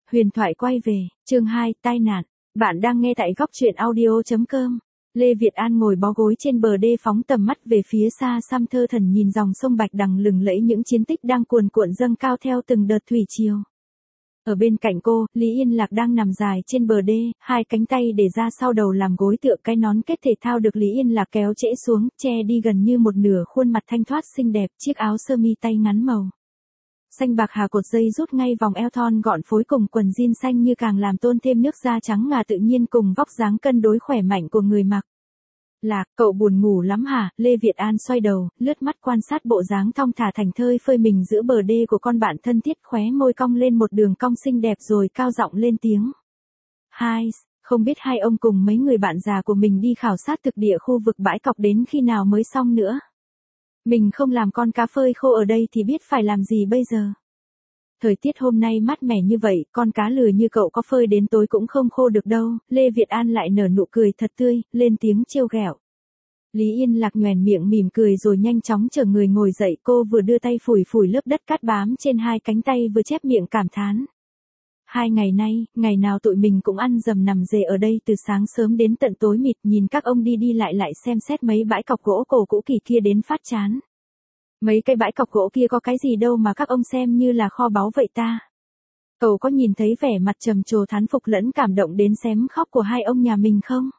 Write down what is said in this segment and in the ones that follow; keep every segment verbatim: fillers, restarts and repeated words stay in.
Huyền thoại quay về, chương hai, tai nạn. Bạn đang nghe tại góc truyện audio.com. Lê Việt An ngồi bó gối trên bờ đê phóng tầm mắt về phía xa xăm thơ thẩn nhìn dòng sông Bạch Đằng lừng lẫy những chiến tích đang cuồn cuộn dâng cao theo từng đợt thủy triều. Ở bên cạnh cô, Lý Yên Lạc đang nằm dài trên bờ đê, hai cánh tay để ra sau đầu làm gối tựa cái nón kết thể thao được Lý Yên Lạc kéo trễ xuống, che đi gần như một nửa khuôn mặt thanh thoát xinh đẹp, chiếc áo sơ mi tay ngắn màu xanh bạc hà cột dây rút ngay vòng eo thon gọn phối cùng quần jean xanh như càng làm tôn thêm nước da trắng ngà tự nhiên cùng vóc dáng cân đối khỏe mạnh của người mặc. Lạc, cậu buồn ngủ lắm hả? Lê Việt An xoay đầu, lướt mắt quan sát bộ dáng thong thả thành thơi phơi mình giữa bờ đê của con bạn thân thiết, khóe môi cong lên một đường cong xinh đẹp rồi cao giọng lên tiếng. Hai, không biết hai ông cùng mấy người bạn già của mình đi khảo sát thực địa khu vực bãi cọc đến khi nào mới xong nữa? Mình không làm con cá phơi khô ở đây thì biết phải làm gì bây giờ. Thời tiết hôm nay mát mẻ như vậy, con cá lừa như cậu có phơi đến tối cũng không khô được đâu. Lê Việt An lại nở nụ cười thật tươi, lên tiếng trêu ghẹo. Lý Yên Lạc nhoẻn miệng mỉm cười rồi nhanh chóng chở người ngồi dậy, cô vừa đưa tay phủi phủi lớp đất cát bám trên hai cánh tay vừa chép miệng cảm thán. Hai ngày nay, ngày nào tụi mình cũng ăn dầm nằm dề ở đây từ sáng sớm đến tận tối mịt, nhìn các ông đi đi lại lại xem xét mấy bãi cọc gỗ cổ cũ kỳ kia đến phát chán. Mấy cái bãi cọc gỗ kia có cái gì đâu mà các ông xem như là kho báu vậy ta. Cậu có nhìn thấy vẻ mặt trầm trồ thán phục lẫn cảm động đến xém khóc của hai ông nhà mình không?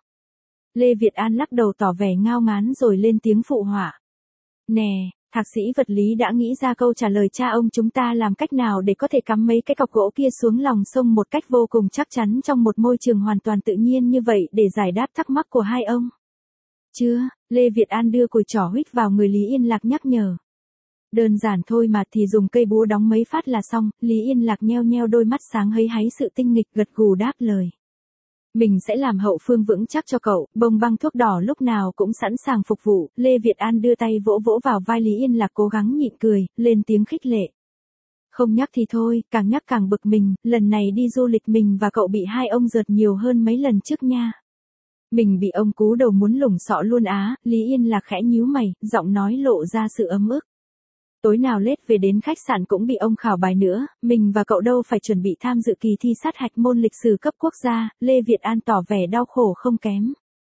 Lê Việt An lắc đầu tỏ vẻ ngao ngán rồi lên tiếng phụ họa. Nè, thạc sĩ vật lý đã nghĩ ra câu trả lời cha ông chúng ta làm cách nào để có thể cắm mấy cái cọc gỗ kia xuống lòng sông một cách vô cùng chắc chắn trong một môi trường hoàn toàn tự nhiên như vậy để giải đáp thắc mắc của hai ông. Chưa, Lê Việt An đưa cùi trỏ huých vào người Lý Yên Lạc nhắc nhở. Đơn giản thôi mà thì dùng cây búa đóng mấy phát là xong. Lý Yên Lạc nheo nheo đôi mắt sáng hấy háy sự tinh nghịch gật gù đáp lời. Mình sẽ làm hậu phương vững chắc cho cậu, bông băng thuốc đỏ lúc nào cũng sẵn sàng phục vụ. Lê Việt An đưa tay vỗ vỗ vào vai Lý Yên Lạc cố gắng nhịn cười, lên tiếng khích lệ. Không nhắc thì thôi, càng nhắc càng bực mình, lần này đi du lịch mình và cậu bị hai ông rượt nhiều hơn mấy lần trước nha. Mình bị ông cú đầu muốn lủng sọ luôn á. Lý Yên Lạc khẽ nhíu mày, giọng nói lộ ra sự ấm ức. Tối nào lết về đến khách sạn cũng bị ông khảo bài nữa, mình và cậu đâu phải chuẩn bị tham dự kỳ thi sát hạch môn lịch sử cấp quốc gia. Lê Việt An tỏ vẻ đau khổ không kém.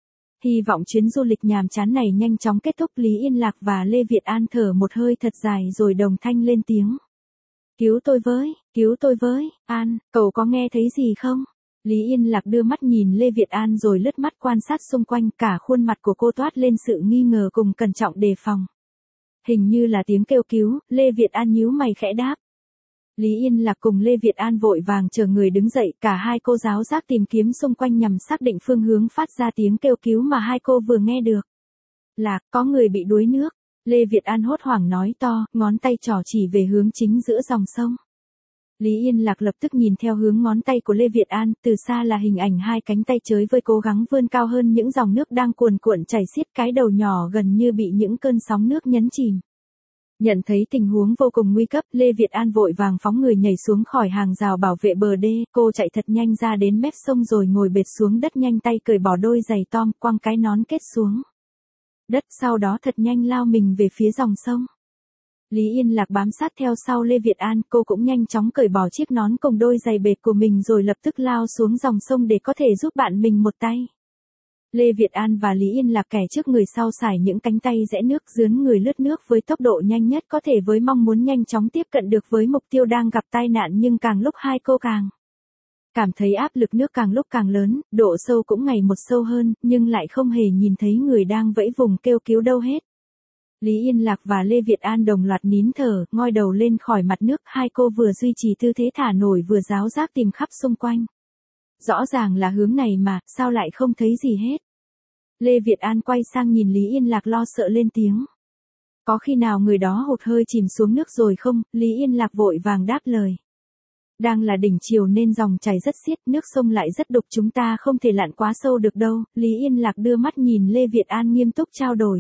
Hy vọng chuyến du lịch nhàm chán này nhanh chóng kết thúc. Lý Yên Lạc và Lê Việt An thở một hơi thật dài rồi đồng thanh lên tiếng. Cứu tôi với, cứu tôi với, An, cậu có nghe thấy gì không? Lý Yên Lạc đưa mắt nhìn Lê Việt An rồi lướt mắt quan sát xung quanh, cả khuôn mặt của cô toát lên sự nghi ngờ cùng cẩn trọng đề phòng. Hình như là tiếng kêu cứu. Lê Việt An nhíu mày khẽ đáp. Lý Yên Lạc cùng Lê Việt An vội vàng chờ người đứng dậy, cả hai cô giáo giác tìm kiếm xung quanh nhằm xác định phương hướng phát ra tiếng kêu cứu mà hai cô vừa nghe được. Lạc, có người bị đuối nước. Lê Việt An hốt hoảng nói to, ngón tay trỏ chỉ về hướng chính giữa dòng sông. Lý Yên Lạc lập tức nhìn theo hướng ngón tay của Lê Việt An, từ xa là hình ảnh hai cánh tay chới với cố gắng vươn cao hơn những dòng nước đang cuồn cuộn chảy xiết, cái đầu nhỏ gần như bị những cơn sóng nước nhấn chìm. Nhận thấy tình huống vô cùng nguy cấp, Lê Việt An vội vàng phóng người nhảy xuống khỏi hàng rào bảo vệ bờ đê, cô chạy thật nhanh ra đến mép sông rồi ngồi bệt xuống đất nhanh tay cởi bỏ đôi giày tom, quăng cái nón kết xuống đất, sau đó thật nhanh lao mình về phía dòng sông. Lý Yên Lạc bám sát theo sau Lê Việt An, cô cũng nhanh chóng cởi bỏ chiếc nón cùng đôi giày bệt của mình rồi lập tức lao xuống dòng sông để có thể giúp bạn mình một tay. Lê Việt An và Lý Yên Lạc kẻ trước người sau xải những cánh tay rẽ nước dướn người lướt nước với tốc độ nhanh nhất có thể với mong muốn nhanh chóng tiếp cận được với mục tiêu đang gặp tai nạn, nhưng càng lúc hai cô càng cảm thấy áp lực nước càng lúc càng lớn, độ sâu cũng ngày một sâu hơn, nhưng lại không hề nhìn thấy người đang vẫy vùng kêu cứu đâu hết. Lý Yên Lạc và Lê Việt An đồng loạt nín thở, ngoi đầu lên khỏi mặt nước, hai cô vừa duy trì tư thế thả nổi vừa ráo giác tìm khắp xung quanh. Rõ ràng là hướng này mà, sao lại không thấy gì hết? Lê Việt An quay sang nhìn Lý Yên Lạc lo sợ lên tiếng. Có khi nào người đó hụt hơi chìm xuống nước rồi không? Lý Yên Lạc vội vàng đáp lời. Đang là đỉnh chiều nên dòng chảy rất xiết, nước sông lại rất đục, chúng ta không thể lặn quá sâu được đâu. Lý Yên Lạc đưa mắt nhìn Lê Việt An nghiêm túc trao đổi.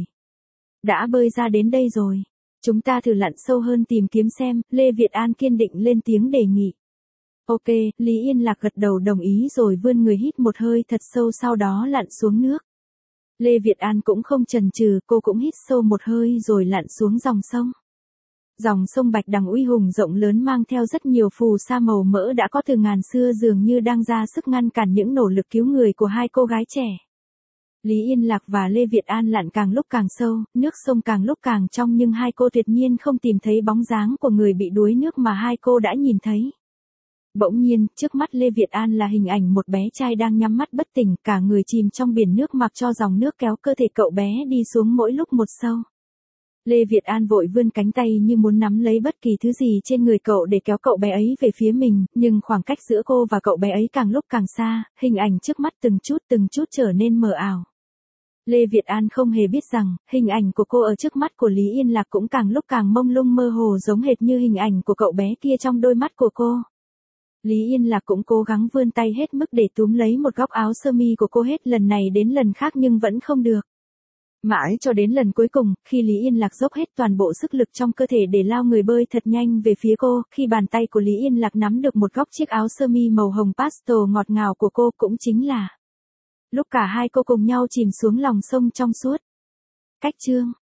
Đã bơi ra đến đây rồi, chúng ta thử lặn sâu hơn tìm kiếm xem. Lê Việt An kiên định lên tiếng đề nghị. Ok, Lý Yên Lạc gật đầu đồng ý rồi vươn người hít một hơi thật sâu sau đó lặn xuống nước. Lê Việt An cũng không chần chừ, cô cũng hít sâu một hơi rồi lặn xuống dòng sông. Dòng sông Bạch Đằng uy hùng rộng lớn mang theo rất nhiều phù sa màu mỡ đã có từ ngàn xưa dường như đang ra sức ngăn cản những nỗ lực cứu người của hai cô gái trẻ. Lý Yên Lạc và Lê Việt An lặn càng lúc càng sâu, nước sông càng lúc càng trong nhưng hai cô tuyệt nhiên không tìm thấy bóng dáng của người bị đuối nước mà hai cô đã nhìn thấy. Bỗng nhiên, trước mắt Lê Việt An là hình ảnh một bé trai đang nhắm mắt bất tỉnh, cả người chìm trong biển nước mặc cho dòng nước kéo cơ thể cậu bé đi xuống mỗi lúc một sâu. Lê Việt An vội vươn cánh tay như muốn nắm lấy bất kỳ thứ gì trên người cậu để kéo cậu bé ấy về phía mình, nhưng khoảng cách giữa cô và cậu bé ấy càng lúc càng xa, hình ảnh trước mắt từng chút từng chút trở nên mờ ảo. Lê Việt An không hề biết rằng, hình ảnh của cô ở trước mắt của Lý Yên Lạc cũng càng lúc càng mông lung mơ hồ giống hệt như hình ảnh của cậu bé kia trong đôi mắt của cô. Lý Yên Lạc cũng cố gắng vươn tay hết mức để túm lấy một góc áo sơ mi của cô hết lần này đến lần khác nhưng vẫn không được. Mãi cho đến lần cuối cùng, khi Lý Yên Lạc dốc hết toàn bộ sức lực trong cơ thể để lao người bơi thật nhanh về phía cô, khi bàn tay của Lý Yên Lạc nắm được một góc chiếc áo sơ mi màu hồng pastel ngọt ngào của cô cũng chính là lúc cả hai cô cùng nhau chìm xuống lòng sông trong suốt. Cách chương